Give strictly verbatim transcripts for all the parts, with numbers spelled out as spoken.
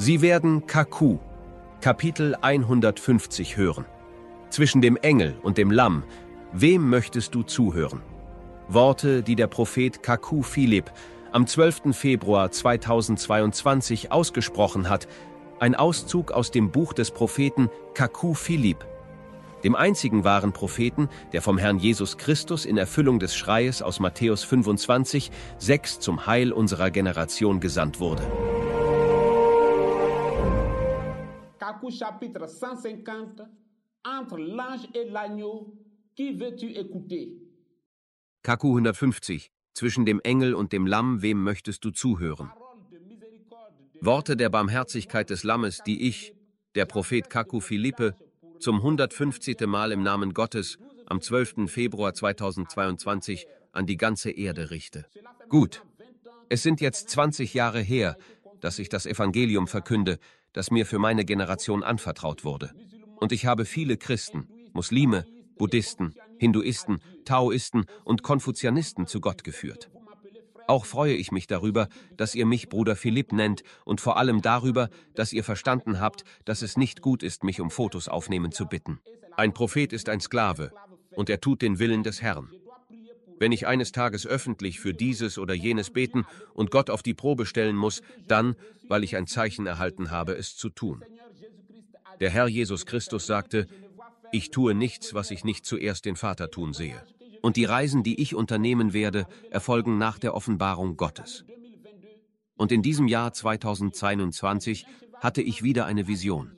Sie werden Kaku, Kapitel hundertfünfzig hören. Zwischen dem Engel und dem Lamm, wem möchtest du zuhören? Worte, die der Prophet Kaku Philipp am zwölften Februar zweitausendzweiundzwanzig ausgesprochen hat, ein Auszug aus dem Buch des Propheten Kaku Philipp, dem einzigen wahren Propheten, der vom Herrn Jesus Christus in Erfüllung des Schreies aus Matthäus fünfundzwanzig, sechs zum Heil unserer Generation gesandt wurde. Kaku chapitre cent cinquante, entre l'ange et l'agneau, qui veux-tu écouter? Kaku hundertfünfzig, zwischen dem Engel und dem Lamm, wem möchtest du zuhören? Worte der Barmherzigkeit des Lammes, die ich, der Prophet Kaku Philippe, zum hundertfünfzigsten Mal im Namen Gottes am zwölften Februar zweitausendzweiundzwanzig an die ganze Erde richte. Gut, es sind jetzt zwanzig Jahre her, dass ich das Evangelium verkünde, das mir für meine Generation anvertraut wurde. Und ich habe viele Christen, Muslime, Buddhisten, Hinduisten, Taoisten und Konfuzianisten zu Gott geführt. Auch freue ich mich darüber, dass ihr mich Bruder Philipp nennt und vor allem darüber, dass ihr verstanden habt, dass es nicht gut ist, mich um Fotos aufnehmen zu bitten. Ein Prophet ist ein Sklave und er tut den Willen des Herrn. Wenn ich eines Tages öffentlich für dieses oder jenes beten und Gott auf die Probe stellen muss, dann, weil ich ein Zeichen erhalten habe, es zu tun. Der Herr Jesus Christus sagte, ich tue nichts, was ich nicht zuerst den Vater tun sehe. Und die Reisen, die ich unternehmen werde, erfolgen nach der Offenbarung Gottes. Und in diesem Jahr zweitausendzweiundzwanzig hatte ich wieder eine Vision.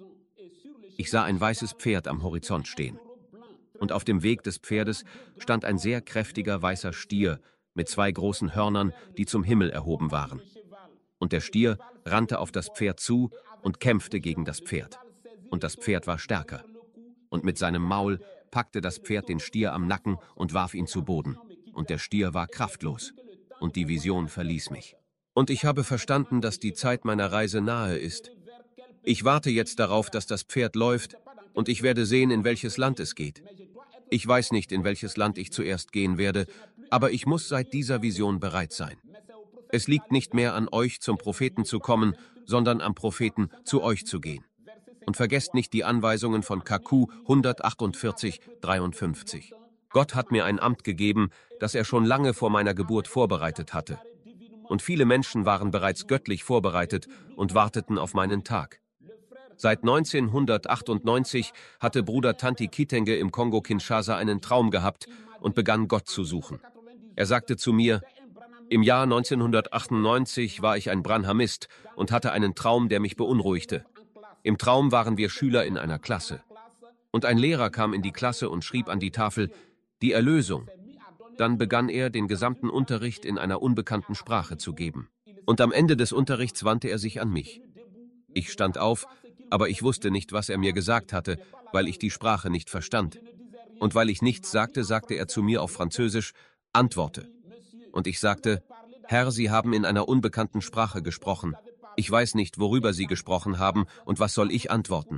Ich sah ein weißes Pferd am Horizont stehen. Und auf dem Weg des Pferdes stand ein sehr kräftiger weißer Stier mit zwei großen Hörnern, die zum Himmel erhoben waren. Und der Stier rannte auf das Pferd zu und kämpfte gegen das Pferd. Und das Pferd war stärker. Und mit seinem Maul packte das Pferd den Stier am Nacken und warf ihn zu Boden. Und der Stier war kraftlos. Und die Vision verließ mich. Und ich habe verstanden, dass die Zeit meiner Reise nahe ist. Ich warte jetzt darauf, dass das Pferd läuft, und ich werde sehen, in welches Land es geht. Ich weiß nicht, in welches Land ich zuerst gehen werde, aber ich muss seit dieser Vision bereit sein. Es liegt nicht mehr an euch, zum Propheten zu kommen, sondern am Propheten, zu euch zu gehen. Und vergesst nicht die Anweisungen von Kaku hundertachtundvierzig, dreiundfünfzig. Gott hat mir ein Amt gegeben, das er schon lange vor meiner Geburt vorbereitet hatte. Und viele Menschen waren bereits göttlich vorbereitet und warteten auf meinen Tag. Seit neunzehnhundertachtundneunzig hatte Bruder Tanti Kitenge im Kongo-Kinshasa einen Traum gehabt und begann Gott zu suchen. Er sagte zu mir, im Jahr neunzehnhundertachtundneunzig war ich ein Branhamist und hatte einen Traum, der mich beunruhigte. Im Traum waren wir Schüler in einer Klasse. Und ein Lehrer kam in die Klasse und schrieb an die Tafel, die Erlösung. Dann begann er, den gesamten Unterricht in einer unbekannten Sprache zu geben. Und am Ende des Unterrichts wandte er sich an mich. Ich stand auf, aber ich wusste nicht, was er mir gesagt hatte, weil ich die Sprache nicht verstand. Und weil ich nichts sagte, sagte er zu mir auf Französisch, antworte. Und ich sagte, Herr, Sie haben in einer unbekannten Sprache gesprochen. Ich weiß nicht, worüber Sie gesprochen haben und was soll ich antworten?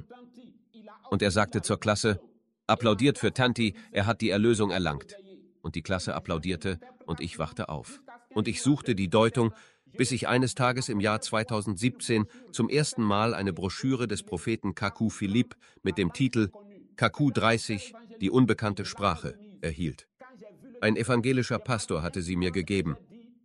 Und er sagte zur Klasse, applaudiert für Tanti, er hat die Erlösung erlangt. Und die Klasse applaudierte und ich wachte auf. Und ich suchte die Deutung, bis ich eines Tages im Jahr zweitausendsiebzehn zum ersten Mal eine Broschüre des Propheten Kaku Philipp mit dem Titel Kaku dreißig, die unbekannte Sprache, erhielt. Ein evangelischer Pastor hatte sie mir gegeben.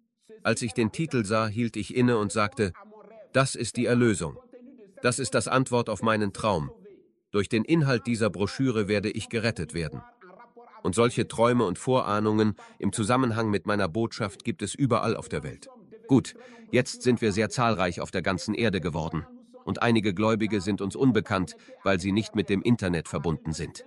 Als ich den Titel sah, hielt ich inne und sagte, das ist die Erlösung. Das ist das Antwort auf meinen Traum. Durch den Inhalt dieser Broschüre werde ich gerettet werden. Und solche Träume und Vorahnungen im Zusammenhang mit meiner Botschaft gibt es überall auf der Welt. Gut, jetzt sind wir sehr zahlreich auf der ganzen Erde geworden. Und einige Gläubige sind uns unbekannt, weil sie nicht mit dem Internet verbunden sind.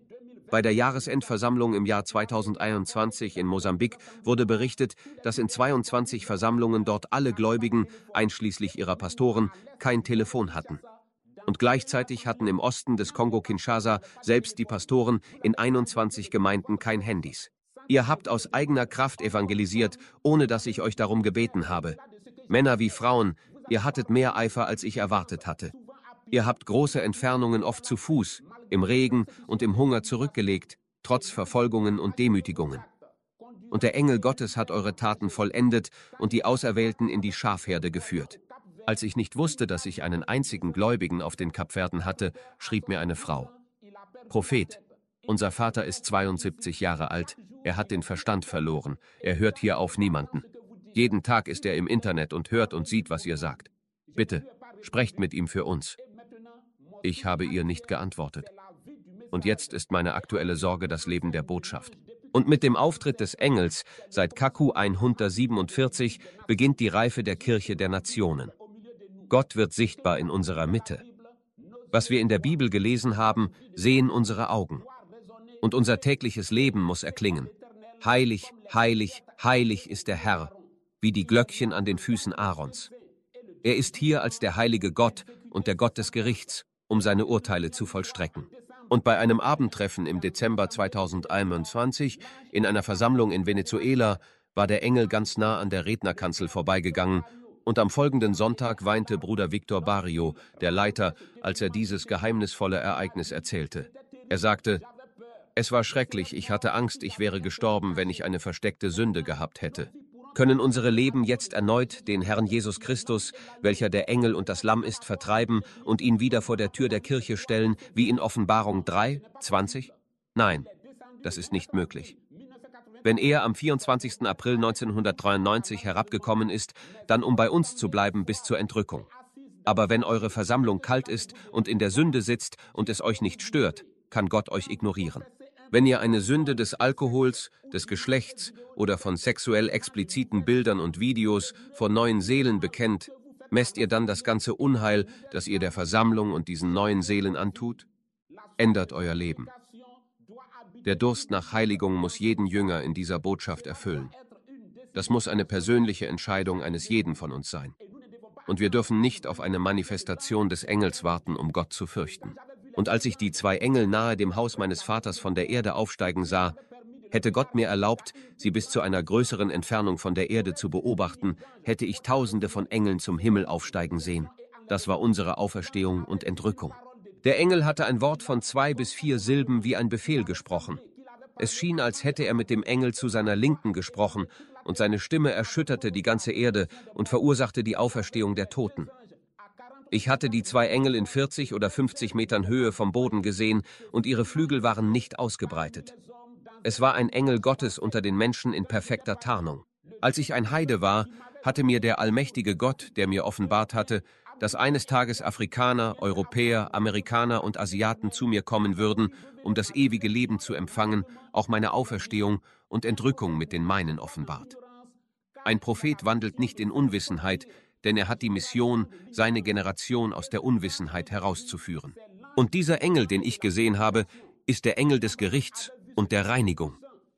Bei der Jahresendversammlung im Jahr zweitausendeinundzwanzig in Mosambik wurde berichtet, dass in zweiundzwanzig Versammlungen dort alle Gläubigen, einschließlich ihrer Pastoren, kein Telefon hatten. Und gleichzeitig hatten im Osten des Kongo-Kinshasa selbst die Pastoren in einundzwanzig Gemeinden kein Handys. Ihr habt aus eigener Kraft evangelisiert, ohne dass ich euch darum gebeten habe. Männer wie Frauen, ihr hattet mehr Eifer, als ich erwartet hatte. Ihr habt große Entfernungen oft zu Fuß, im Regen und im Hunger zurückgelegt, trotz Verfolgungen und Demütigungen. Und der Engel Gottes hat eure Taten vollendet und die Auserwählten in die Schafherde geführt. Als ich nicht wusste, dass ich einen einzigen Gläubigen auf den Kapverden hatte, schrieb mir eine Frau: Prophet, unser Vater ist zweiundsiebzig Jahre alt, er hat den Verstand verloren, er hört hier auf niemanden. Jeden Tag ist er im Internet und hört und sieht, was ihr sagt. Bitte, sprecht mit ihm für uns. Ich habe ihr nicht geantwortet. Und jetzt ist meine aktuelle Sorge das Leben der Botschaft. Und mit dem Auftritt des Engels seit Kaku hundertsiebenundvierzig beginnt die Reife der Kirche der Nationen. Gott wird sichtbar in unserer Mitte. Was wir in der Bibel gelesen haben, sehen unsere Augen. Und unser tägliches Leben muss erklingen. Heilig, heilig, heilig ist der Herr, wie die Glöckchen an den Füßen Aarons. Er ist hier als der heilige Gott und der Gott des Gerichts, um seine Urteile zu vollstrecken. Und bei einem Abendtreffen im Dezember zweitausendeinundzwanzig in einer Versammlung in Venezuela war der Engel ganz nah an der Rednerkanzel vorbeigegangen, und am folgenden Sonntag weinte Bruder Victor Barrio, der Leiter, als er dieses geheimnisvolle Ereignis erzählte. Er sagte: Es war schrecklich, ich hatte Angst, ich wäre gestorben, wenn ich eine versteckte Sünde gehabt hätte. Können unsere Leben jetzt erneut den Herrn Jesus Christus, welcher der Engel und das Lamm ist, vertreiben und ihn wieder vor der Tür der Kirche stellen, wie in Offenbarung drei, zwanzig? Nein, das ist nicht möglich. Wenn er am vierundzwanzigsten April neunzehnhundertdreiundneunzig herabgekommen ist, dann um bei uns zu bleiben bis zur Entrückung. Aber wenn eure Versammlung kalt ist und in der Sünde sitzt und es euch nicht stört, kann Gott euch ignorieren. Wenn ihr eine Sünde des Alkohols, des Geschlechts oder von sexuell expliziten Bildern und Videos von neuen Seelen bekennt, messt ihr dann das ganze Unheil, das ihr der Versammlung und diesen neuen Seelen antut? Ändert euer Leben. Der Durst nach Heiligung muss jeden Jünger in dieser Botschaft erfüllen. Das muss eine persönliche Entscheidung eines jeden von uns sein. Und wir dürfen nicht auf eine Manifestation des Engels warten, um Gott zu fürchten. Und als ich die zwei Engel nahe dem Haus meines Vaters von der Erde aufsteigen sah, hätte Gott mir erlaubt, sie bis zu einer größeren Entfernung von der Erde zu beobachten, hätte ich Tausende von Engeln zum Himmel aufsteigen sehen. Das war unsere Auferstehung und Entrückung. Der Engel hatte ein Wort von zwei bis vier Silben wie ein Befehl gesprochen. Es schien, als hätte er mit dem Engel zu seiner Linken gesprochen, und seine Stimme erschütterte die ganze Erde und verursachte die Auferstehung der Toten. Ich hatte die zwei Engel in vierzig oder fünfzig Metern Höhe vom Boden gesehen, und ihre Flügel waren nicht ausgebreitet. Es war ein Engel Gottes unter den Menschen in perfekter Tarnung. Als ich ein Heide war, hatte mir der allmächtige Gott, der mir offenbart hatte, dass eines Tages Afrikaner, Europäer, Amerikaner und Asiaten zu mir kommen würden, um das ewige Leben zu empfangen, auch meine Auferstehung und Entrückung mit den meinen offenbart. Ein Prophet wandelt nicht in Unwissenheit, denn er hat die Mission, seine Generation aus der Unwissenheit herauszuführen. Und dieser Engel, den ich gesehen habe, ist der Engel des Gerichts und der Reinigung.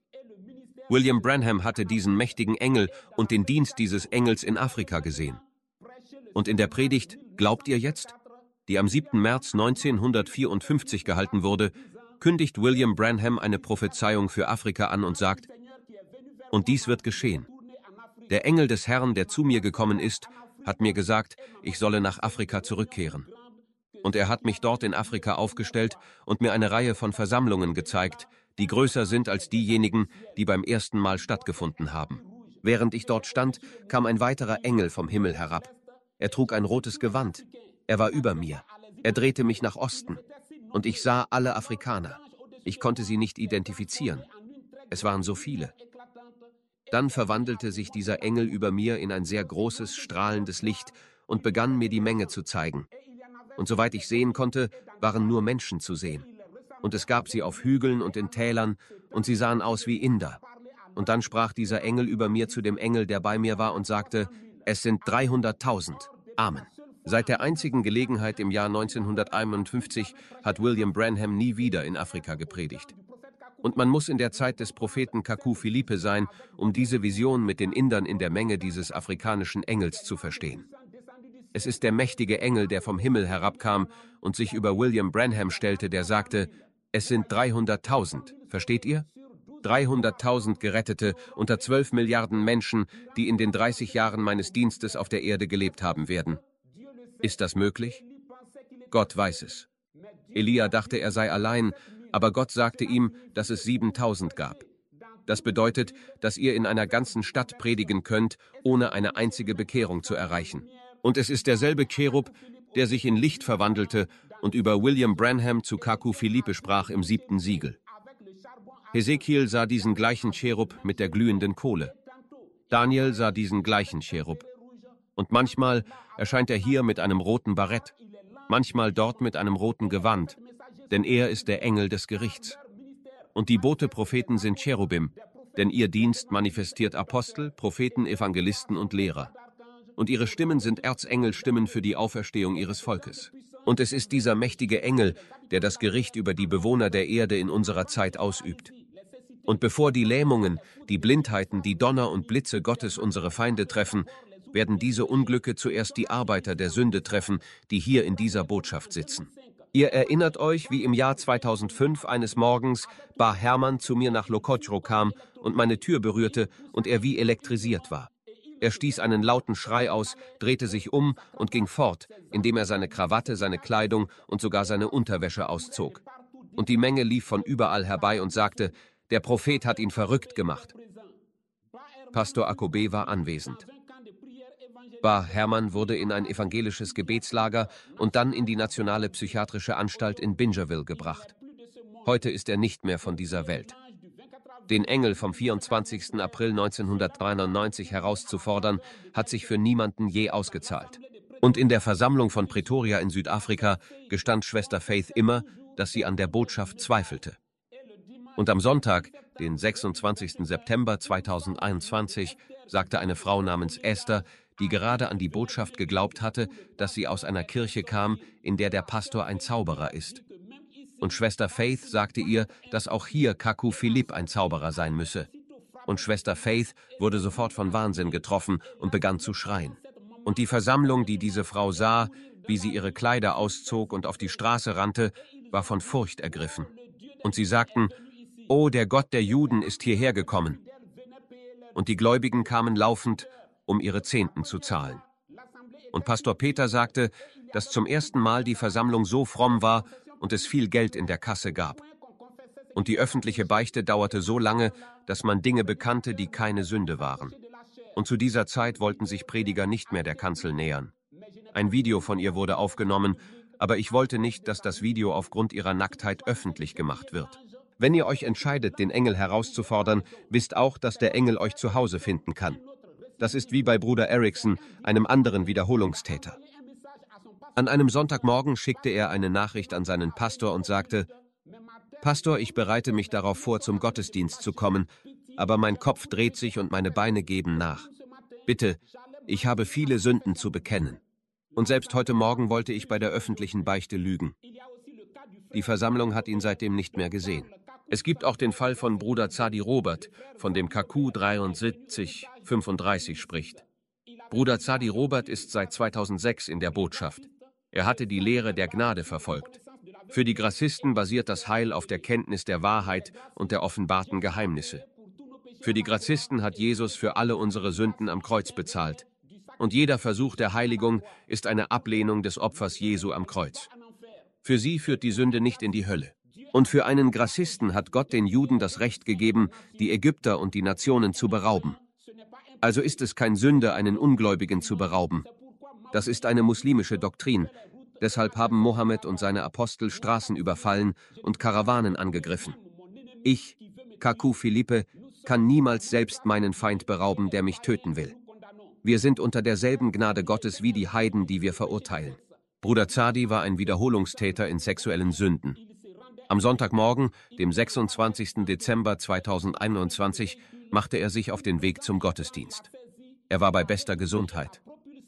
William Branham hatte diesen mächtigen Engel und den Dienst dieses Engels in Afrika gesehen. Und in der Predigt "Glaubt ihr jetzt?", die am siebten März neunzehnhundertvierundfünfzig gehalten wurde, kündigt William Branham eine Prophezeiung für Afrika an und sagt: Und dies wird geschehen. Der Engel des Herrn, der zu mir gekommen ist, hat mir gesagt, ich solle nach Afrika zurückkehren. Und er hat mich dort in Afrika aufgestellt und mir eine Reihe von Versammlungen gezeigt, die größer sind als diejenigen, die beim ersten Mal stattgefunden haben. Während ich dort stand, kam ein weiterer Engel vom Himmel herab. Er trug ein rotes Gewand. Er war über mir. Er drehte mich nach Osten. Und ich sah alle Afrikaner. Ich konnte sie nicht identifizieren. Es waren so viele. Dann verwandelte sich dieser Engel über mir in ein sehr großes, strahlendes Licht und begann mir die Menge zu zeigen. Und soweit ich sehen konnte, waren nur Menschen zu sehen. Und es gab sie auf Hügeln und in Tälern, und sie sahen aus wie Inder. Und dann sprach dieser Engel über mir zu dem Engel, der bei mir war, und sagte: Es sind dreihunderttausend. Amen. Seit der einzigen Gelegenheit im Jahr neunzehnhunderteinundfünfzig hat William Branham nie wieder in Afrika gepredigt. Und man muss in der Zeit des Propheten Kaku Philippe sein, um diese Vision mit den Indern in der Menge dieses afrikanischen Engels zu verstehen. Es ist der mächtige Engel, der vom Himmel herabkam und sich über William Branham stellte, der sagte: Es sind dreihunderttausend. Versteht ihr? dreihunderttausend Gerettete unter zwölf Milliarden Menschen, die in den dreißig Jahren meines Dienstes auf der Erde gelebt haben werden. Ist das möglich? Gott weiß es. Elia dachte, er sei allein, aber Gott sagte ihm, dass es siebentausend gab. Das bedeutet, dass ihr in einer ganzen Stadt predigen könnt, ohne eine einzige Bekehrung zu erreichen. Und es ist derselbe Cherub, der sich in Licht verwandelte und über William Branham zu Kaku Philippe sprach im siebten Siegel. Hesekiel sah diesen gleichen Cherub mit der glühenden Kohle. Daniel sah diesen gleichen Cherub. Und manchmal erscheint er hier mit einem roten Barett, manchmal dort mit einem roten Gewand, denn er ist der Engel des Gerichts. Und die Bote-Propheten sind Cherubim, denn ihr Dienst manifestiert Apostel, Propheten, Evangelisten und Lehrer. Und ihre Stimmen sind Erzengelstimmen für die Auferstehung ihres Volkes. Und es ist dieser mächtige Engel, der das Gericht über die Bewohner der Erde in unserer Zeit ausübt. Und bevor die Lähmungen, die Blindheiten, die Donner und Blitze Gottes unsere Feinde treffen, werden diese Unglücke zuerst die Arbeiter der Sünde treffen, die hier in dieser Botschaft sitzen. Ihr erinnert euch, wie im Jahr zweitausendfünf eines Morgens Bar Hermann zu mir nach Lokotro kam und meine Tür berührte und er wie elektrisiert war. Er stieß einen lauten Schrei aus, drehte sich um und ging fort, indem er seine Krawatte, seine Kleidung und sogar seine Unterwäsche auszog. Und die Menge lief von überall herbei und sagte, der Prophet hat ihn verrückt gemacht. Pastor Akobe war anwesend. Bar Hermann wurde in ein evangelisches Gebetslager und dann in die Nationale Psychiatrische Anstalt in Bingerville gebracht. Heute ist er nicht mehr von dieser Welt. Den Engel vom vierundzwanzigsten April neunzehnhundertdreiundneunzig herauszufordern, hat sich für niemanden je ausgezahlt. Und in der Versammlung von Pretoria in Südafrika gestand Schwester Faith immer, dass sie an der Botschaft zweifelte. Und am Sonntag, den sechsundzwanzigsten September zweitausendeinundzwanzig, sagte eine Frau namens Esther, die gerade an die Botschaft geglaubt hatte, dass sie aus einer Kirche kam, in der der Pastor ein Zauberer ist. Und Schwester Faith sagte ihr, dass auch hier Kaku Philippe ein Zauberer sein müsse. Und Schwester Faith wurde sofort von Wahnsinn getroffen und begann zu schreien. Und die Versammlung, die diese Frau sah, wie sie ihre Kleider auszog und auf die Straße rannte, war von Furcht ergriffen. Und sie sagten, »Oh, der Gott der Juden ist hierher gekommen.« Und die Gläubigen kamen laufend, um ihre Zehnten zu zahlen. Und Pastor Peter sagte, dass zum ersten Mal die Versammlung so fromm war und es viel Geld in der Kasse gab. Und die öffentliche Beichte dauerte so lange, dass man Dinge bekannte, die keine Sünde waren. Und zu dieser Zeit wollten sich Prediger nicht mehr der Kanzel nähern. Ein Video von ihr wurde aufgenommen, aber ich wollte nicht, dass das Video aufgrund ihrer Nacktheit öffentlich gemacht wird. Wenn ihr euch entscheidet, den Engel herauszufordern, wisst auch, dass der Engel euch zu Hause finden kann. Das ist wie bei Bruder Erickson, einem anderen Wiederholungstäter. An einem Sonntagmorgen schickte er eine Nachricht an seinen Pastor und sagte, »Pastor, ich bereite mich darauf vor, zum Gottesdienst zu kommen, aber mein Kopf dreht sich und meine Beine geben nach. Bitte, ich habe viele Sünden zu bekennen. Und selbst heute Morgen wollte ich bei der öffentlichen Beichte lügen.« Die Versammlung hat ihn seitdem nicht mehr gesehen. Es gibt auch den Fall von Bruder Zadi Robert, von dem Kaku dreiundsiebzig fünfunddreißig spricht. Bruder Zadi Robert ist seit zweitausendsechs in der Botschaft. Er hatte die Lehre der Gnade verfolgt. Für die Grassisten basiert das Heil auf der Kenntnis der Wahrheit und der offenbarten Geheimnisse. Für die Grassisten hat Jesus für alle unsere Sünden am Kreuz bezahlt. Und jeder Versuch der Heiligung ist eine Ablehnung des Opfers Jesu am Kreuz. Für sie führt die Sünde nicht in die Hölle. Und für einen Grassisten hat Gott den Juden das Recht gegeben, die Ägypter und die Nationen zu berauben. Also ist es kein Sünde, einen Ungläubigen zu berauben. Das ist eine muslimische Doktrin. Deshalb haben Mohammed und seine Apostel Straßen überfallen und Karawanen angegriffen. Ich, Kaku Philippe, kann niemals selbst meinen Feind berauben, der mich töten will. Wir sind unter derselben Gnade Gottes wie die Heiden, die wir verurteilen. Bruder Zadi war ein Wiederholungstäter in sexuellen Sünden. Am Sonntagmorgen, dem sechsundzwanzigsten Dezember zweitausendeinundzwanzig, machte er sich auf den Weg zum Gottesdienst. Er war bei bester Gesundheit.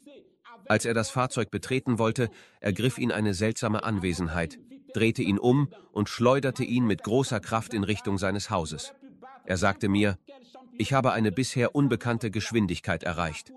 Als er das Fahrzeug betreten wollte, ergriff ihn eine seltsame Anwesenheit, drehte ihn um und schleuderte ihn mit großer Kraft in Richtung seines Hauses. Er sagte mir, ich habe eine bisher unbekannte Geschwindigkeit erreicht.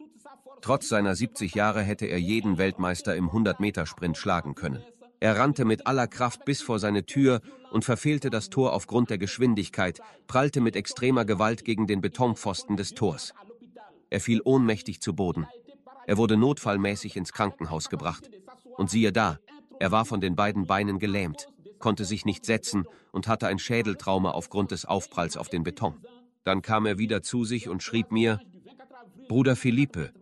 Trotz seiner siebzig Jahre hätte er jeden Weltmeister im hundert-Meter-Sprint schlagen können. Er rannte mit aller Kraft bis vor seine Tür und verfehlte das Tor aufgrund der Geschwindigkeit, prallte mit extremer Gewalt gegen den Betonpfosten des Tors. Er fiel ohnmächtig zu Boden. Er wurde notfallmäßig ins Krankenhaus gebracht. Und siehe da, er war von den beiden Beinen gelähmt, konnte sich nicht setzen und hatte ein Schädeltrauma aufgrund des Aufpralls auf den Beton. Dann kam er wieder zu sich und schrieb mir, »Bruder Philippe,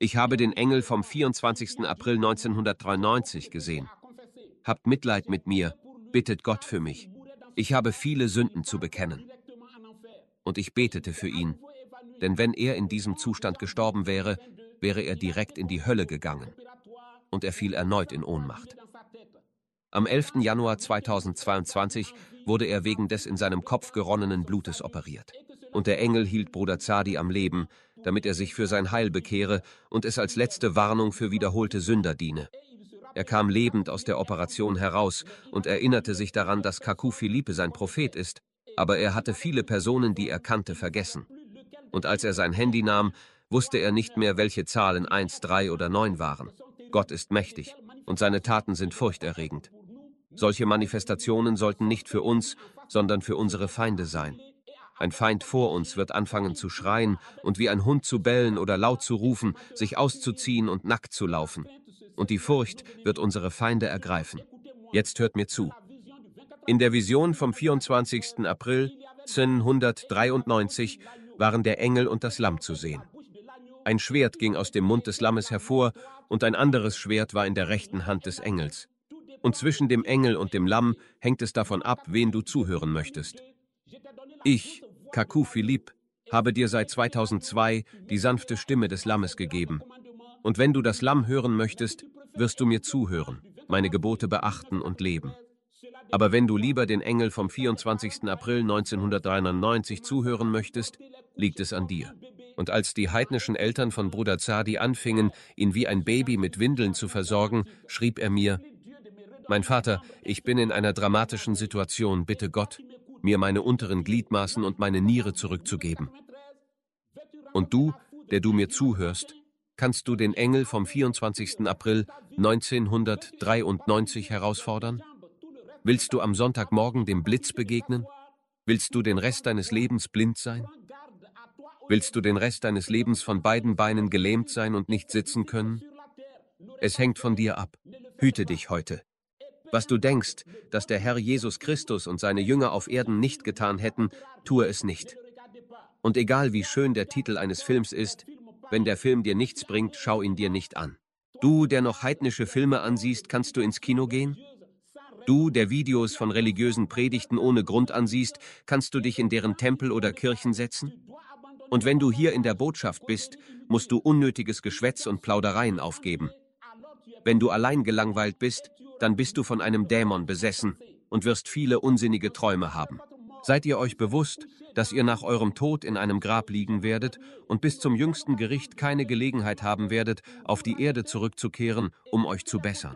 Ich habe den Engel vom vierundzwanzigsten April neunzehnhundertdreiundneunzig gesehen. Habt Mitleid mit mir, bittet Gott für mich. Ich habe viele Sünden zu bekennen. Und ich betete für ihn, denn wenn er in diesem Zustand gestorben wäre, wäre er direkt in die Hölle gegangen. Und er fiel erneut in Ohnmacht. Am elften Januar zweitausendzweiundzwanzig wurde er wegen des in seinem Kopf geronnenen Blutes operiert. Und der Engel hielt Bruder Zadi am Leben, damit er sich für sein Heil bekehre und es als letzte Warnung für wiederholte Sünder diene. Er kam lebend aus der Operation heraus und erinnerte sich daran, dass Kaku Philippe sein Prophet ist, aber er hatte viele Personen, die er kannte, vergessen. Und als er sein Handy nahm, wusste er nicht mehr, welche Zahlen eins, drei oder neun waren. Gott ist mächtig und seine Taten sind furchterregend. Solche Manifestationen sollten nicht für uns, sondern für unsere Feinde sein. Ein Feind vor uns wird anfangen zu schreien und wie ein Hund zu bellen oder laut zu rufen, sich auszuziehen und nackt zu laufen. Und die Furcht wird unsere Feinde ergreifen. Jetzt hört mir zu. In der Vision vom vierundzwanzigsten April neunzehnhundertdreiundneunzig waren der Engel und das Lamm zu sehen. Ein Schwert ging aus dem Mund des Lammes hervor und ein anderes Schwert war in der rechten Hand des Engels. Und zwischen dem Engel und dem Lamm hängt es davon ab, wen du zuhören möchtest. Ich, Kaku Philippe, habe dir seit zweitausendzwei die sanfte Stimme des Lammes gegeben. Und wenn du das Lamm hören möchtest, wirst du mir zuhören, meine Gebote beachten und leben. Aber wenn du lieber den Engel vom vierundzwanzigsten April neunzehnhundertdreiundneunzig zuhören möchtest, liegt es an dir. Und als die heidnischen Eltern von Bruder Zadi anfingen, ihn wie ein Baby mit Windeln zu versorgen, schrieb er mir: Mein Vater, ich bin in einer dramatischen Situation, bitte Gott, mir meine unteren Gliedmaßen und meine Niere zurückzugeben. Und du, der du mir zuhörst, kannst du den Engel vom vierundzwanzigsten April neunzehnhundertdreiundneunzig herausfordern? Willst du am Sonntagmorgen dem Blitz begegnen? Willst du den Rest deines Lebens blind sein? Willst du den Rest deines Lebens von beiden Beinen gelähmt sein und nicht sitzen können? Es hängt von dir ab. Hüte dich heute. Was du denkst, dass der Herr Jesus Christus und seine Jünger auf Erden nicht getan hätten, tue es nicht. Und egal wie schön der Titel eines Films ist, wenn der Film dir nichts bringt, schau ihn dir nicht an. Du, der noch heidnische Filme ansiehst, kannst du ins Kino gehen? Du, der Videos von religiösen Predigten ohne Grund ansiehst, kannst du dich in deren Tempel oder Kirchen setzen? Und wenn du hier in der Botschaft bist, musst du unnötiges Geschwätz und Plaudereien aufgeben. Wenn du allein gelangweilt bist, dann bist du von einem Dämon besessen und wirst viele unsinnige Träume haben. Seid ihr euch bewusst, dass ihr nach eurem Tod in einem Grab liegen werdet und bis zum jüngsten Gericht keine Gelegenheit haben werdet, auf die Erde zurückzukehren, um euch zu bessern?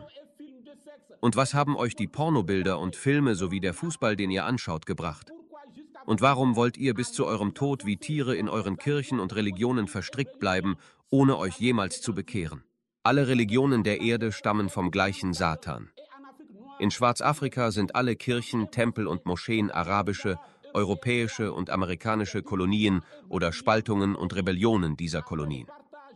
Und was haben euch die Pornobilder und Filme sowie der Fußball, den ihr anschaut, gebracht? Und warum wollt ihr bis zu eurem Tod wie Tiere in euren Kirchen und Religionen verstrickt bleiben, ohne euch jemals zu bekehren? Alle Religionen der Erde stammen vom gleichen Satan. In Schwarzafrika sind alle Kirchen, Tempel und Moscheen arabische, europäische und amerikanische Kolonien oder Spaltungen und Rebellionen dieser Kolonien.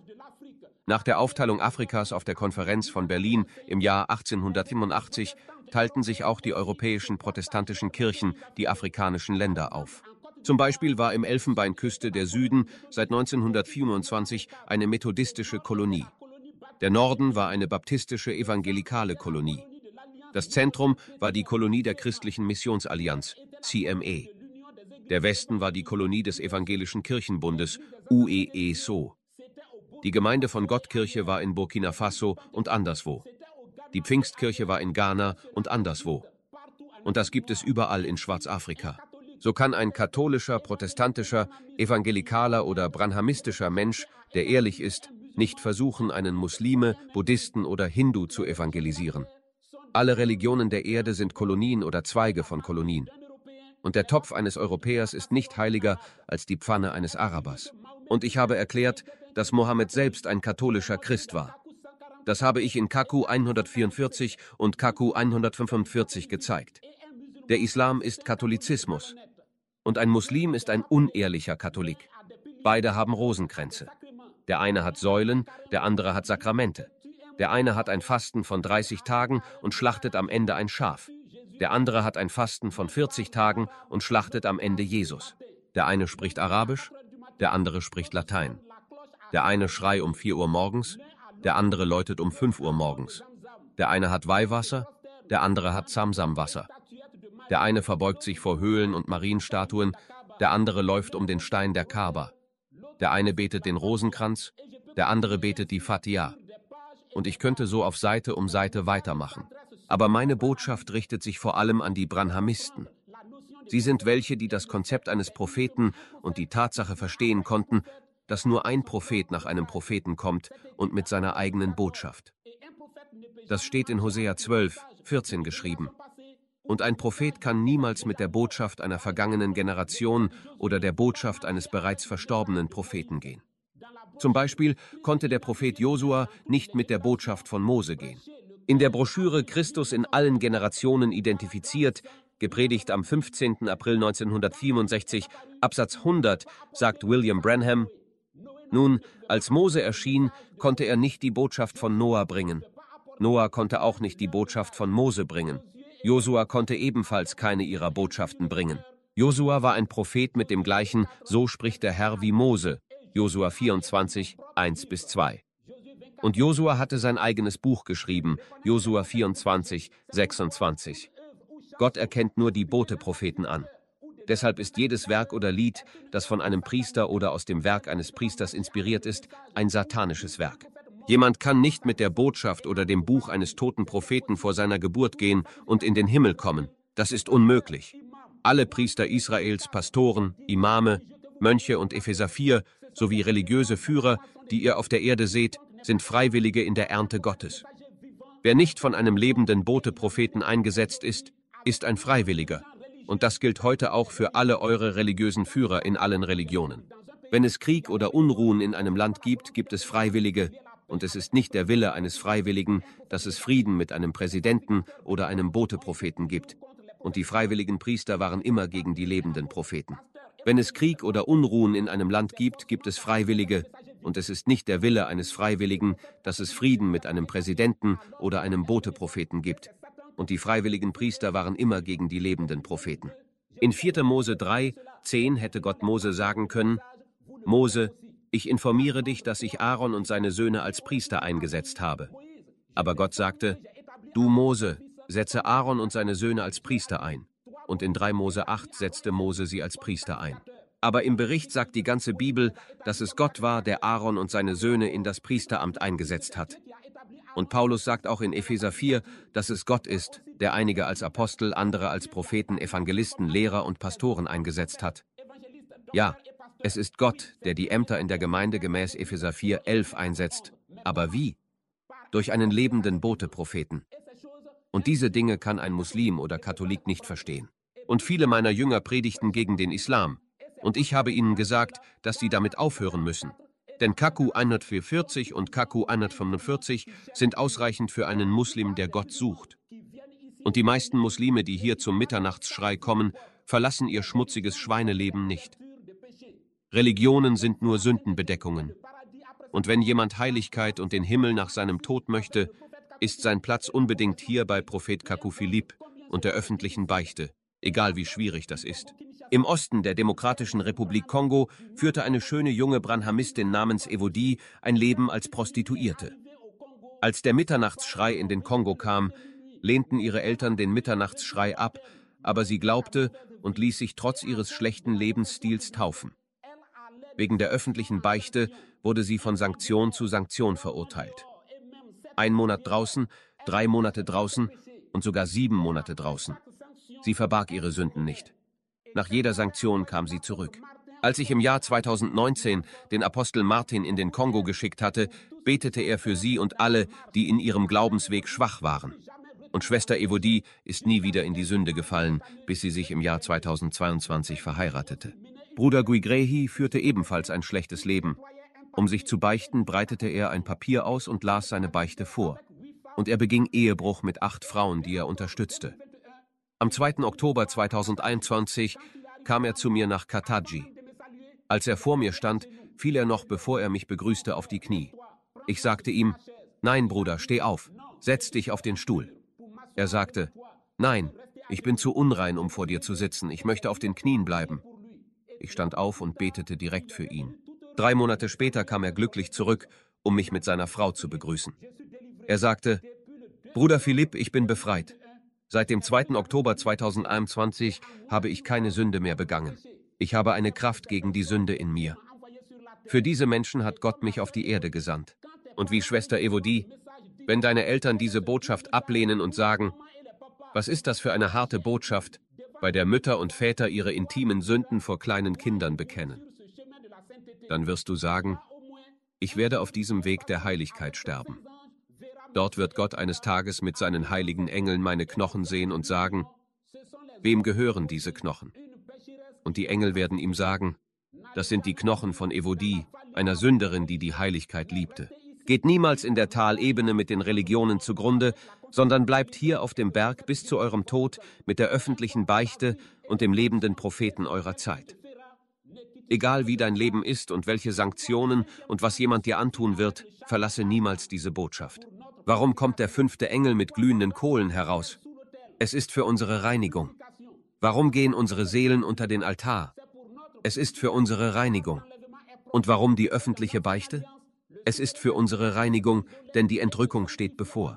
Nach der Aufteilung Afrikas auf der Konferenz von Berlin im Jahr achtzehnhundertsiebenundachtzig teilten sich auch die europäischen protestantischen Kirchen die afrikanischen Länder auf. Zum Beispiel war im Elfenbeinküste der Süden seit neunzehnhundertvierundzwanzig eine methodistische Kolonie. Der Norden war eine baptistische evangelikale Kolonie. Das Zentrum war die Kolonie der Christlichen Missionsallianz, C M E. Der Westen war die Kolonie des Evangelischen Kirchenbundes, U E E S O. Die Gemeinde von Gottkirche war in Burkina Faso und anderswo. Die Pfingstkirche war in Ghana und anderswo. Und das gibt es überall in Schwarzafrika. So kann ein katholischer, protestantischer, evangelikaler oder branhamistischer Mensch, der ehrlich ist, nicht versuchen, einen Muslime, Buddhisten oder Hindu zu evangelisieren. Alle Religionen der Erde sind Kolonien oder Zweige von Kolonien. Und der Topf eines Europäers ist nicht heiliger als die Pfanne eines Arabers. Und ich habe erklärt, dass Mohammed selbst ein katholischer Christ war. Das habe ich in Kaku hundertvierundvierzig und Kaku hundertfünfundvierzig gezeigt. Der Islam ist Katholizismus. Und ein Muslim ist ein unehrlicher Katholik. Beide haben Rosenkränze. Der eine hat Säulen, der andere hat Sakramente. Der eine hat ein Fasten von dreißig Tagen und schlachtet am Ende ein Schaf. Der andere hat ein Fasten von vierzig Tagen und schlachtet am Ende Jesus. Der eine spricht Arabisch, der andere spricht Latein. Der eine schrei um vier Uhr morgens, der andere läutet um fünf Uhr morgens. Der eine hat Weihwasser, der andere hat Zamzam-Wasser. Der eine verbeugt sich vor Höhlen und Marienstatuen, der andere läuft um den Stein der Kaaba. Der eine betet den Rosenkranz, der andere betet die Fatiha. Und ich könnte so auf Seite um Seite weitermachen. Aber meine Botschaft richtet sich vor allem an die Branhamisten. Sie sind welche, die das Konzept eines Propheten und die Tatsache verstehen konnten, dass nur ein Prophet nach einem Propheten kommt und mit seiner eigenen Botschaft. Das steht in Hosea zwölf, vierzehn geschrieben. Und ein Prophet kann niemals mit der Botschaft einer vergangenen Generation oder der Botschaft eines bereits verstorbenen Propheten gehen. Zum Beispiel konnte der Prophet Josua nicht mit der Botschaft von Mose gehen. In der Broschüre Christus in allen Generationen identifiziert, gepredigt am fünfzehnten April neunzehnhundertvierundsechzig, Absatz hundert, sagt William Branham: Nun, als Mose erschien, konnte er nicht die Botschaft von Noah bringen. Noah konnte auch nicht die Botschaft von Mose bringen. Josua konnte ebenfalls keine ihrer Botschaften bringen. Josua war ein Prophet mit dem gleichen "So spricht der Herr" wie Mose, Josua vierundzwanzig, eins bis zwei. Und Josua hatte sein eigenes Buch geschrieben, Josua vierundzwanzig, sechsundzwanzig. Gott erkennt nur die Bote-Propheten an. Deshalb ist jedes Werk oder Lied, das von einem Priester oder aus dem Werk eines Priesters inspiriert ist, ein satanisches Werk. Jemand kann nicht mit der Botschaft oder dem Buch eines toten Propheten vor seiner Geburt gehen und in den Himmel kommen. Das ist unmöglich. Alle Priester Israels, Pastoren, Imame, Mönche und Epheser vier sowie religiöse Führer, die ihr auf der Erde seht, sind Freiwillige in der Ernte Gottes. Wer nicht von einem lebenden Bote-Propheten eingesetzt ist, ist ein Freiwilliger. Und das gilt heute auch für alle eure religiösen Führer in allen Religionen. Wenn es Krieg oder Unruhen in einem Land gibt, gibt es Freiwillige, und es ist nicht der Wille eines Freiwilligen, dass es Frieden mit einem Präsidenten oder einem Bote-Propheten gibt. Und die freiwilligen Priester waren immer gegen die lebenden Propheten. Wenn es Krieg oder Unruhen in einem Land gibt, gibt es Freiwillige, und es ist nicht der Wille eines Freiwilligen, dass es Frieden mit einem Präsidenten oder einem Bote-Propheten gibt. Und die freiwilligen Priester waren immer gegen die lebenden Propheten. In vierter Mose drei, zehn hätte Gott Mose sagen können: Mose, ich informiere dich, dass ich Aaron und seine Söhne als Priester eingesetzt habe. Aber Gott sagte: Du Mose, setze Aaron und seine Söhne als Priester ein. Und in drei Mose acht setzte Mose sie als Priester ein. Aber im Bericht sagt die ganze Bibel, dass es Gott war, der Aaron und seine Söhne in das Priesteramt eingesetzt hat. Und Paulus sagt auch in Epheser vier, dass es Gott ist, der einige als Apostel, andere als Propheten, Evangelisten, Lehrer und Pastoren eingesetzt hat. Ja, es ist Gott, der die Ämter in der Gemeinde gemäß Epheser vier, elf einsetzt. Aber wie? Durch einen lebenden Bote-Propheten. Und diese Dinge kann ein Muslim oder Katholik nicht verstehen. Und viele meiner Jünger predigten gegen den Islam. Und ich habe ihnen gesagt, dass sie damit aufhören müssen. Denn K Q hundertvierundvierzig und K Q hundertfünfundvierzig sind ausreichend für einen Muslim, der Gott sucht. Und die meisten Muslime, die hier zum Mitternachtsschrei kommen, verlassen ihr schmutziges Schweineleben nicht. Religionen sind nur Sündenbedeckungen. Und wenn jemand Heiligkeit und den Himmel nach seinem Tod möchte, ist sein Platz unbedingt hier bei Prophet Kaku Philippe und der öffentlichen Beichte, egal wie schwierig das ist. Im Osten der Demokratischen Republik Kongo führte eine schöne junge Branhamistin namens Evodie ein Leben als Prostituierte. Als der Mitternachtsschrei in den Kongo kam, lehnten ihre Eltern den Mitternachtsschrei ab, aber sie glaubte und ließ sich trotz ihres schlechten Lebensstils taufen. Wegen der öffentlichen Beichte wurde sie von Sanktion zu Sanktion verurteilt. Ein Monat draußen, drei Monate draußen und sogar sieben Monate draußen. Sie verbarg ihre Sünden nicht. Nach jeder Sanktion kam sie zurück. Als ich im Jahr zweitausendneunzehn den Apostel Martin in den Kongo geschickt hatte, betete er für sie und alle, die in ihrem Glaubensweg schwach waren. Und Schwester Evodie ist nie wieder in die Sünde gefallen, bis sie sich im Jahr zweitausendzweiundzwanzig verheiratete. Bruder Guigrehi führte ebenfalls ein schlechtes Leben. Um sich zu beichten, breitete er ein Papier aus und las seine Beichte vor. Und er beging Ehebruch mit acht Frauen, die er unterstützte. Am zweiten Oktober zweitausendeinundzwanzig kam er zu mir nach Kataji. Als er vor mir stand, fiel er noch, bevor er mich begrüßte, auf die Knie. Ich sagte ihm: Nein, Bruder, steh auf, setz dich auf den Stuhl. Er sagte: Nein, ich bin zu unrein, um vor dir zu sitzen, ich möchte auf den Knien bleiben. Ich stand auf und betete direkt für ihn. Drei Monate später kam er glücklich zurück, um mich mit seiner Frau zu begrüßen. Er sagte: Bruder Philipp, ich bin befreit. Seit dem zweiten Oktober zweitausendeinundzwanzig habe ich keine Sünde mehr begangen. Ich habe eine Kraft gegen die Sünde in mir. Für diese Menschen hat Gott mich auf die Erde gesandt. Und wie Schwester Evodie, wenn deine Eltern diese Botschaft ablehnen und sagen: Was ist das für eine harte Botschaft, bei der Mütter und Väter ihre intimen Sünden vor kleinen Kindern bekennen? Dann wirst du sagen: Ich werde auf diesem Weg der Heiligkeit sterben. Dort wird Gott eines Tages mit seinen heiligen Engeln meine Knochen sehen und sagen: Wem gehören diese Knochen? Und die Engel werden ihm sagen: Das sind die Knochen von Evodie, einer Sünderin, die die Heiligkeit liebte. Geht niemals in der Talebene mit den Religionen zugrunde, sondern bleibt hier auf dem Berg bis zu eurem Tod mit der öffentlichen Beichte und dem lebenden Propheten eurer Zeit. Egal wie dein Leben ist und welche Sanktionen und was jemand dir antun wird, verlasse niemals diese Botschaft. Warum kommt der fünfte Engel mit glühenden Kohlen heraus? Es ist für unsere Reinigung. Warum gehen unsere Seelen unter den Altar? Es ist für unsere Reinigung. Und warum die öffentliche Beichte? Es ist für unsere Reinigung, denn die Entrückung steht bevor.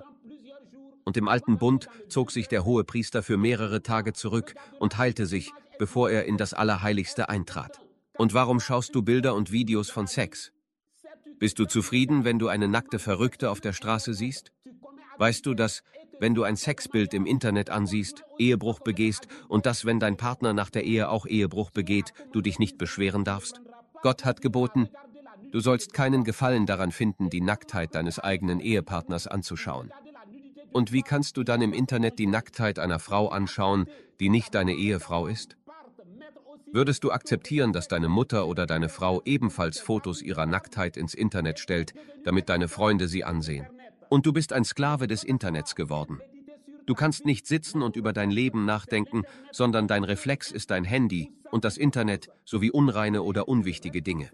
Und im alten Bund zog sich der Hohepriester für mehrere Tage zurück und heilte sich, bevor er in das Allerheiligste eintrat. Und warum schaust du Bilder und Videos von Sex? Bist du zufrieden, wenn du eine nackte Verrückte auf der Straße siehst? Weißt du, dass, wenn du ein Sexbild im Internet ansiehst, Ehebruch begehst und dass, wenn dein Partner nach der Ehe auch Ehebruch begeht, du dich nicht beschweren darfst? Gott hat geboten: Du sollst keinen Gefallen daran finden, die Nacktheit deines eigenen Ehepartners anzuschauen. Und wie kannst du dann im Internet die Nacktheit einer Frau anschauen, die nicht deine Ehefrau ist? Würdest du akzeptieren, dass deine Mutter oder deine Frau ebenfalls Fotos ihrer Nacktheit ins Internet stellt, damit deine Freunde sie ansehen? Und du bist ein Sklave des Internets geworden. Du kannst nicht sitzen und über dein Leben nachdenken, sondern dein Reflex ist dein Handy und das Internet sowie unreine oder unwichtige Dinge.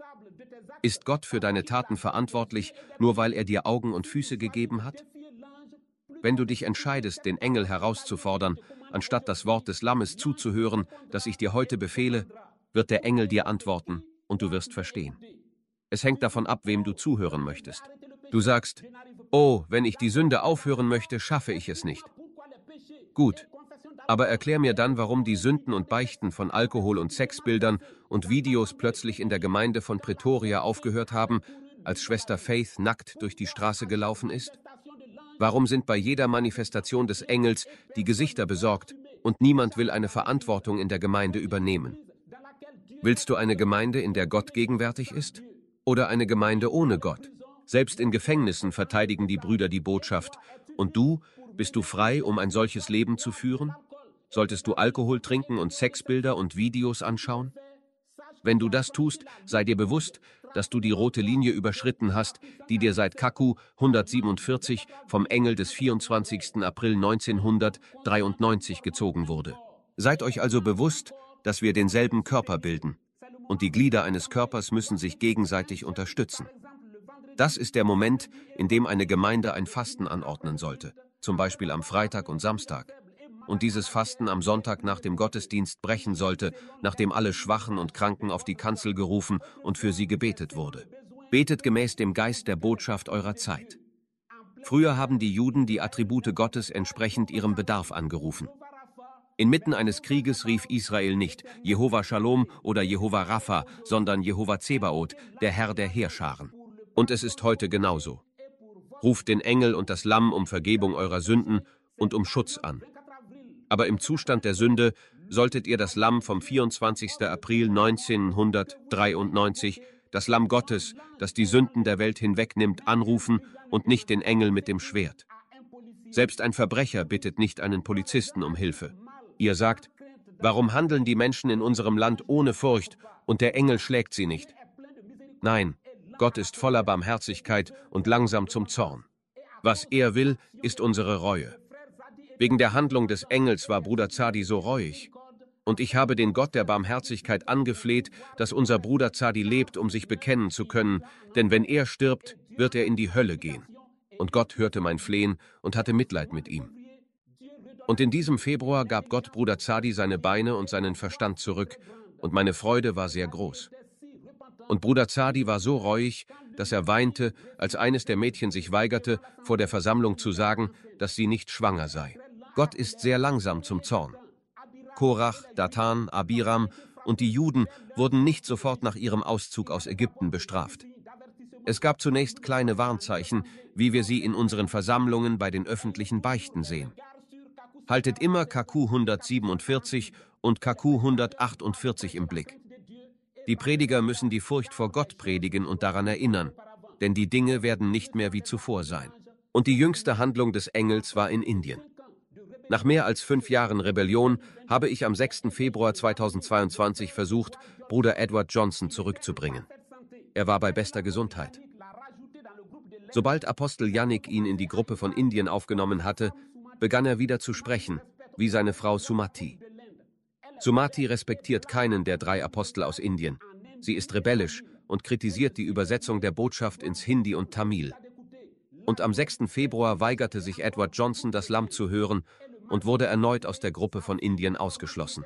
Ist Gott für deine Taten verantwortlich, nur weil er dir Augen und Füße gegeben hat? Wenn du dich entscheidest, den Engel herauszufordern, anstatt das Wort des Lammes zuzuhören, das ich dir heute befehle, wird der Engel dir antworten und du wirst verstehen. Es hängt davon ab, wem du zuhören möchtest. Du sagst: Oh, wenn ich die Sünde aufhören möchte, schaffe ich es nicht. Gut, aber erklär mir dann, warum die Sünden und Beichten von Alkohol- und Sexbildern und Videos plötzlich in der Gemeinde von Pretoria aufgehört haben, als Schwester Faith nackt durch die Straße gelaufen ist? Warum sind bei jeder Manifestation des Engels die Gesichter besorgt und niemand will eine Verantwortung in der Gemeinde übernehmen? Willst du eine Gemeinde, in der Gott gegenwärtig ist? Oder eine Gemeinde ohne Gott? Selbst in Gefängnissen verteidigen die Brüder die Botschaft. Und du, bist du frei, um ein solches Leben zu führen? Solltest du Alkohol trinken und Sexbilder und Videos anschauen? Wenn du das tust, sei dir bewusst, dass du die rote Linie überschritten hast, die dir seit Kaku hundertsiebenundvierzig vom Engel des vierundzwanzigsten April neunzehnhundertdreiundneunzig gezogen wurde. Seid euch also bewusst, dass wir denselben Körper bilden, und die Glieder eines Körpers müssen sich gegenseitig unterstützen. Das ist der Moment, in dem eine Gemeinde ein Fasten anordnen sollte, zum Beispiel am Freitag und Samstag. Und dieses Fasten am Sonntag nach dem Gottesdienst brechen sollte, nachdem alle Schwachen und Kranken auf die Kanzel gerufen und für sie gebetet wurde. Betet gemäß dem Geist der Botschaft eurer Zeit. Früher haben die Juden die Attribute Gottes entsprechend ihrem Bedarf angerufen. Inmitten eines Krieges rief Israel nicht Jehova Shalom oder Jehova Rapha, sondern Jehova Zebaoth, der Herr der Heerscharen. Und es ist heute genauso. Ruft den Engel und das Lamm um Vergebung eurer Sünden und um Schutz an. Aber im Zustand der Sünde solltet ihr das Lamm vom vierundzwanzigsten April neunzehnhundertdreiundneunzig, das Lamm Gottes, das die Sünden der Welt hinwegnimmt, anrufen und nicht den Engel mit dem Schwert. Selbst ein Verbrecher bittet nicht einen Polizisten um Hilfe. Ihr sagt: Warum handeln die Menschen in unserem Land ohne Furcht und der Engel schlägt sie nicht? Nein, Gott ist voller Barmherzigkeit und langsam zum Zorn. Was er will, ist unsere Reue. Wegen der Handlung des Engels war Bruder Zadi so reuig. Und ich habe den Gott der Barmherzigkeit angefleht, dass unser Bruder Zadi lebt, um sich bekennen zu können, denn wenn er stirbt, wird er in die Hölle gehen. Und Gott hörte mein Flehen und hatte Mitleid mit ihm. Und in diesem Februar gab Gott Bruder Zadi seine Beine und seinen Verstand zurück, und meine Freude war sehr groß. Und Bruder Zadi war so reuig, dass er weinte, als eines der Mädchen sich weigerte, vor der Versammlung zu sagen, dass sie nicht schwanger sei. Gott ist sehr langsam zum Zorn. Korach, Datan, Abiram und die Juden wurden nicht sofort nach ihrem Auszug aus Ägypten bestraft. Es gab zunächst kleine Warnzeichen, wie wir sie in unseren Versammlungen bei den öffentlichen Beichten sehen. Haltet immer K Q hundertsiebenundvierzig und K Q hundertachtundvierzig im Blick. Die Prediger müssen die Furcht vor Gott predigen und daran erinnern, denn die Dinge werden nicht mehr wie zuvor sein. Und die jüngste Handlung des Engels war in Indien. Nach mehr als fünf Jahren Rebellion habe ich am sechsten Februar zweitausendzweiundzwanzig versucht, Bruder Edward Johnson zurückzubringen. Er war bei bester Gesundheit. Sobald Apostel Yannick ihn in die Gruppe von Indien aufgenommen hatte, begann er wieder zu sprechen, wie seine Frau Sumati. Sumati respektiert keinen der drei Apostel aus Indien. Sie ist rebellisch und kritisiert die Übersetzung der Botschaft ins Hindi und Tamil. Und am sechsten Februar weigerte sich Edward Johnson, das Lamm zu hören, und wurde erneut aus der Gruppe von Indien ausgeschlossen.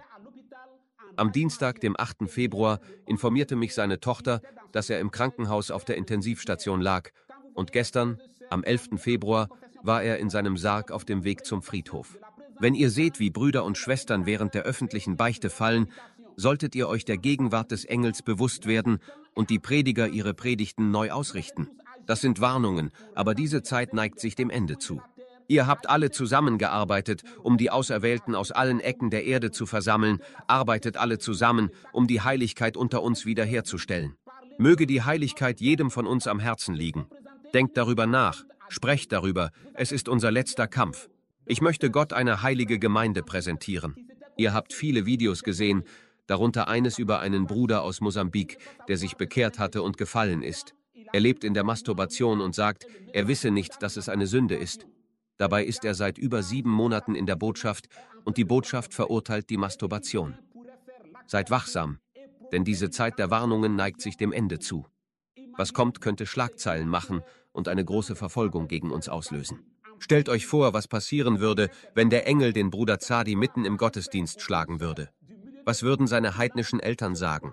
Am Dienstag, dem achten Februar, informierte mich seine Tochter, dass er im Krankenhaus auf der Intensivstation lag, und gestern, am elften Februar, war er in seinem Sarg auf dem Weg zum Friedhof. Wenn ihr seht, wie Brüder und Schwestern während der öffentlichen Beichte fallen, solltet ihr euch der Gegenwart des Engels bewusst werden und die Prediger ihre Predigten neu ausrichten. Das sind Warnungen, aber diese Zeit neigt sich dem Ende zu. Ihr habt alle zusammengearbeitet, um die Auserwählten aus allen Ecken der Erde zu versammeln, arbeitet alle zusammen, um die Heiligkeit unter uns wiederherzustellen. Möge die Heiligkeit jedem von uns am Herzen liegen. Denkt darüber nach, sprecht darüber, es ist unser letzter Kampf. Ich möchte Gott eine heilige Gemeinde präsentieren. Ihr habt viele Videos gesehen, darunter eines über einen Bruder aus Mosambik, der sich bekehrt hatte und gefallen ist. Er lebt in der Masturbation und sagt, er wisse nicht, dass es eine Sünde ist. Dabei ist er seit über sieben Monaten in der Botschaft und die Botschaft verurteilt die Masturbation. Seid wachsam, denn diese Zeit der Warnungen neigt sich dem Ende zu. Was kommt, könnte Schlagzeilen machen und eine große Verfolgung gegen uns auslösen. Stellt euch vor, was passieren würde, wenn der Engel den Bruder Zadi mitten im Gottesdienst schlagen würde. Was würden seine heidnischen Eltern sagen?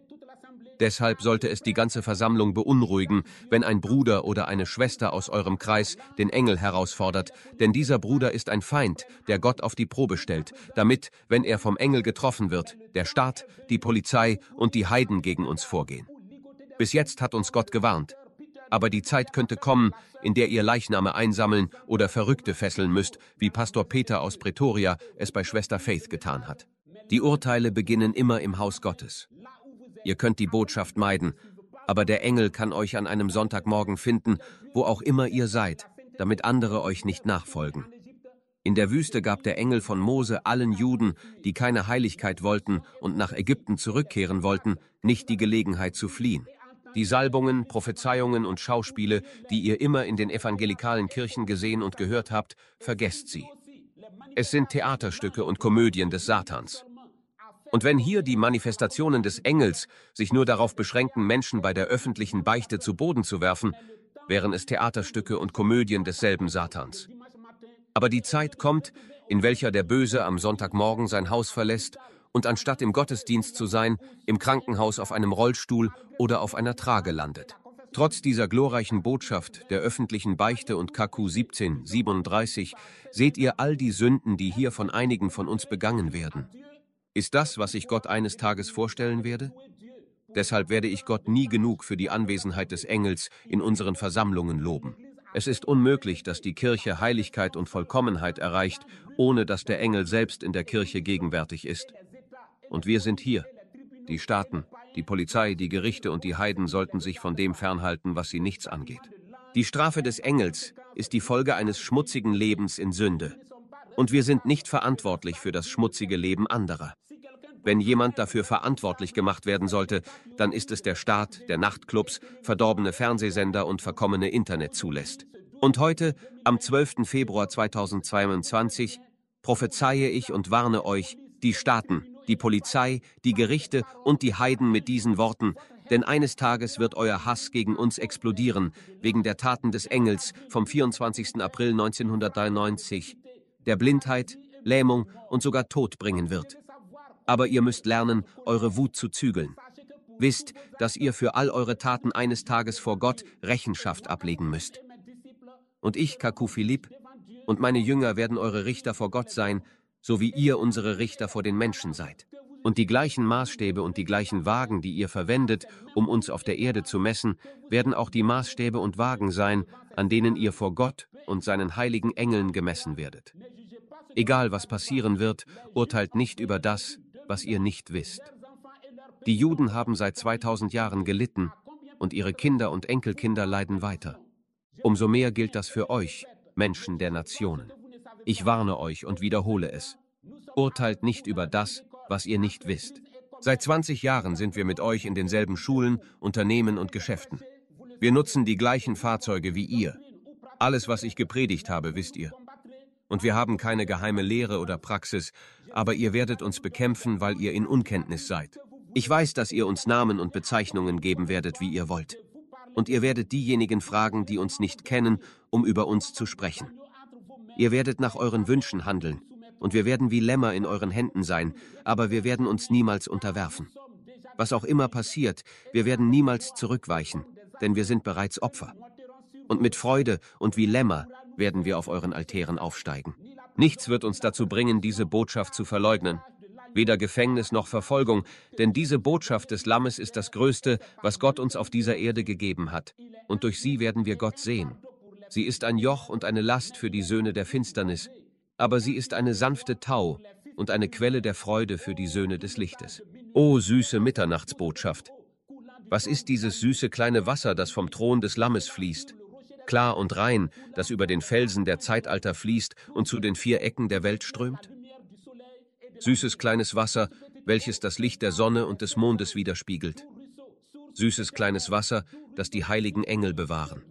Deshalb sollte es die ganze Versammlung beunruhigen, wenn ein Bruder oder eine Schwester aus eurem Kreis den Engel herausfordert, denn dieser Bruder ist ein Feind, der Gott auf die Probe stellt, damit, wenn er vom Engel getroffen wird, der Staat, die Polizei und die Heiden gegen uns vorgehen. Bis jetzt hat uns Gott gewarnt. Aber die Zeit könnte kommen, in der ihr Leichname einsammeln oder Verrückte fesseln müsst, wie Pastor Peter aus Pretoria es bei Schwester Faith getan hat. Die Urteile beginnen immer im Haus Gottes. Ihr könnt die Botschaft meiden, aber der Engel kann euch an einem Sonntagmorgen finden, wo auch immer ihr seid, damit andere euch nicht nachfolgen. In der Wüste gab der Engel von Mose allen Juden, die keine Heiligkeit wollten und nach Ägypten zurückkehren wollten, nicht die Gelegenheit zu fliehen. Die Salbungen, Prophezeiungen und Schauspiele, die ihr immer in den evangelikalen Kirchen gesehen und gehört habt, vergesst sie. Es sind Theaterstücke und Komödien des Satans. Und wenn hier die Manifestationen des Engels sich nur darauf beschränken, Menschen bei der öffentlichen Beichte zu Boden zu werfen, wären es Theaterstücke und Komödien desselben Satans. Aber die Zeit kommt, in welcher der Böse am Sonntagmorgen sein Haus verlässt und anstatt im Gottesdienst zu sein, im Krankenhaus auf einem Rollstuhl oder auf einer Trage landet. Trotz dieser glorreichen Botschaft der öffentlichen Beichte und K Q siebzehn siebenunddreißig seht ihr all die Sünden, die hier von einigen von uns begangen werden. Ist das, was ich Gott eines Tages vorstellen werde? Deshalb werde ich Gott nie genug für die Anwesenheit des Engels in unseren Versammlungen loben. Es ist unmöglich, dass die Kirche Heiligkeit und Vollkommenheit erreicht, ohne dass der Engel selbst in der Kirche gegenwärtig ist. Und wir sind hier. Die Staaten, die Polizei, die Gerichte und die Heiden sollten sich von dem fernhalten, was sie nichts angeht. Die Strafe des Engels ist die Folge eines schmutzigen Lebens in Sünde. Und wir sind nicht verantwortlich für das schmutzige Leben anderer. Wenn jemand dafür verantwortlich gemacht werden sollte, dann ist es der Staat, der Nachtclubs, verdorbene Fernsehsender und verkommene Internet zulässt. Und heute, am zwölften Februar zweitausendzweiundzwanzig, prophezeie ich und warne euch, die Staaten, die Polizei, die Gerichte und die Heiden mit diesen Worten, denn eines Tages wird euer Hass gegen uns explodieren, wegen der Taten des Engels vom vierundzwanzigsten April neunzehnhundertdreiundneunzig, der Blindheit, Lähmung und sogar Tod bringen wird. Aber ihr müsst lernen, eure Wut zu zügeln. Wisst, dass ihr für all eure Taten eines Tages vor Gott Rechenschaft ablegen müsst. Und ich, Kaku Philippe, und meine Jünger werden eure Richter vor Gott sein, so wie ihr unsere Richter vor den Menschen seid. Und die gleichen Maßstäbe und die gleichen Wagen, die ihr verwendet, um uns auf der Erde zu messen, werden auch die Maßstäbe und Wagen sein, an denen ihr vor Gott und seinen heiligen Engeln gemessen werdet. Egal was passieren wird, urteilt nicht über das, was ihr nicht wisst. Die Juden haben seit zweitausend Jahren gelitten und ihre Kinder und Enkelkinder leiden weiter. Umso mehr gilt das für euch, Menschen der Nationen. Ich warne euch und wiederhole es. Urteilt nicht über das, was ihr nicht wisst. Seit zwanzig Jahren sind wir mit euch in denselben Schulen, Unternehmen und Geschäften. Wir nutzen die gleichen Fahrzeuge wie ihr. Alles, was ich gepredigt habe, wisst ihr. Und wir haben keine geheime Lehre oder Praxis, aber ihr werdet uns bekämpfen, weil ihr in Unkenntnis seid. Ich weiß, dass ihr uns Namen und Bezeichnungen geben werdet, wie ihr wollt. Und ihr werdet diejenigen fragen, die uns nicht kennen, um über uns zu sprechen. Ihr werdet nach euren Wünschen handeln, und wir werden wie Lämmer in euren Händen sein, aber wir werden uns niemals unterwerfen. Was auch immer passiert, wir werden niemals zurückweichen, denn wir sind bereits Opfer. Und mit Freude und wie Lämmer werden wir auf euren Altären aufsteigen. Nichts wird uns dazu bringen, diese Botschaft zu verleugnen. Weder Gefängnis noch Verfolgung, denn diese Botschaft des Lammes ist das Größte, was Gott uns auf dieser Erde gegeben hat. Und durch sie werden wir Gott sehen. Sie ist ein Joch und eine Last für die Söhne der Finsternis, aber sie ist eine sanfte Tau und eine Quelle der Freude für die Söhne des Lichtes. O süße Mitternachtsbotschaft! Was ist dieses süße kleine Wasser, das vom Thron des Lammes fließt? Klar und rein, das über den Felsen der Zeitalter fließt und zu den vier Ecken der Welt strömt? Süßes kleines Wasser, welches das Licht der Sonne und des Mondes widerspiegelt. Süßes kleines Wasser, das die heiligen Engel bewahren.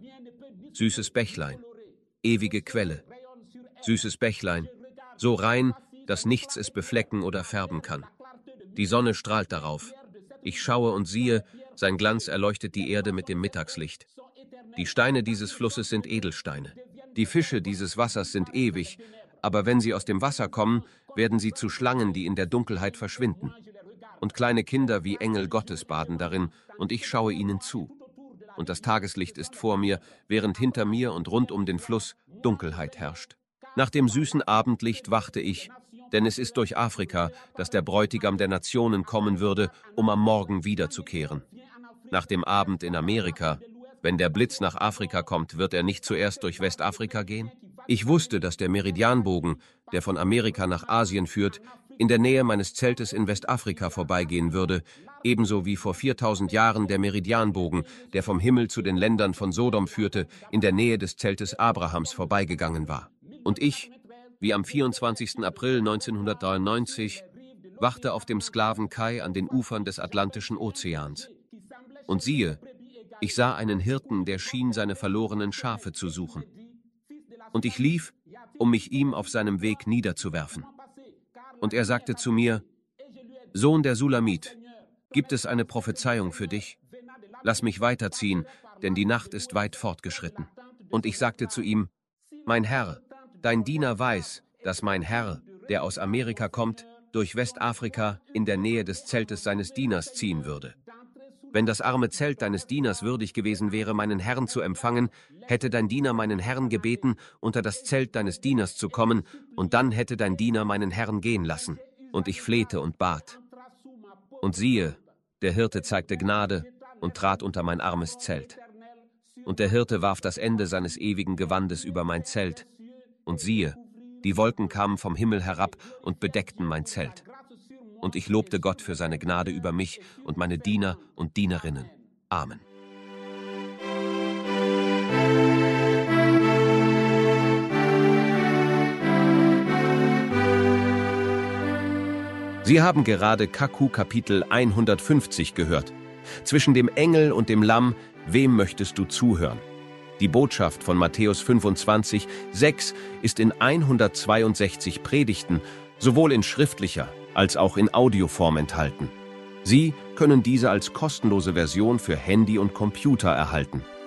Süßes Bächlein, ewige Quelle. Süßes Bächlein, so rein, dass nichts es beflecken oder färben kann. Die Sonne strahlt darauf. Ich schaue und siehe, sein Glanz erleuchtet die Erde mit dem Mittagslicht. Die Steine dieses Flusses sind Edelsteine. Die Fische dieses Wassers sind ewig, aber wenn sie aus dem Wasser kommen, werden sie zu Schlangen, die in der Dunkelheit verschwinden. Und kleine Kinder wie Engel Gottes baden darin, und ich schaue ihnen zu. Und das Tageslicht ist vor mir, während hinter mir und rund um den Fluss Dunkelheit herrscht. Nach dem süßen Abendlicht wachte ich, denn es ist durch Afrika, dass der Bräutigam der Nationen kommen würde, um am Morgen wiederzukehren. Nach dem Abend in Amerika, wenn der Blitz nach Afrika kommt, wird er nicht zuerst durch Westafrika gehen? Ich wusste, dass der Meridianbogen, der von Amerika nach Asien führt, in der Nähe meines Zeltes in Westafrika vorbeigehen würde, ebenso wie vor viertausend Jahren der Meridianbogen, der vom Himmel zu den Ländern von Sodom führte, in der Nähe des Zeltes Abrahams vorbeigegangen war. Und ich, wie am vierundzwanzigsten April neunzehnhundertdreiundneunzig, wachte auf dem Sklavenkai an den Ufern des Atlantischen Ozeans. Und siehe, ich sah einen Hirten, der schien, seine verlorenen Schafe zu suchen. Und ich lief, um mich ihm auf seinem Weg niederzuwerfen. Und er sagte zu mir: Sohn der Sulamit, gibt es eine Prophezeiung für dich? Lass mich weiterziehen, denn die Nacht ist weit fortgeschritten. Und ich sagte zu ihm: Mein Herr, dein Diener weiß, dass mein Herr, der aus Amerika kommt, durch Westafrika in der Nähe des Zeltes seines Dieners ziehen würde. Wenn das arme Zelt deines Dieners würdig gewesen wäre, meinen Herrn zu empfangen, hätte dein Diener meinen Herrn gebeten, unter das Zelt deines Dieners zu kommen, und dann hätte dein Diener meinen Herrn gehen lassen. Und ich flehte und bat. Und siehe, der Hirte zeigte Gnade und trat unter mein armes Zelt. Und der Hirte warf das Ende seines ewigen Gewandes über mein Zelt. Und siehe, die Wolken kamen vom Himmel herab und bedeckten mein Zelt. Und ich lobte Gott für seine Gnade über mich und meine Diener und Dienerinnen. Amen. Sie haben gerade Kaku Kapitel hundertfünfzig gehört. Zwischen dem Engel und dem Lamm, wem möchtest du zuhören? Die Botschaft von Matthäus fünfundzwanzig, sechs ist in hundertzweiundsechzig Predigten, sowohl in schriftlicher als auch in Audioform enthalten. Sie können diese als kostenlose Version für Handy und Computer erhalten.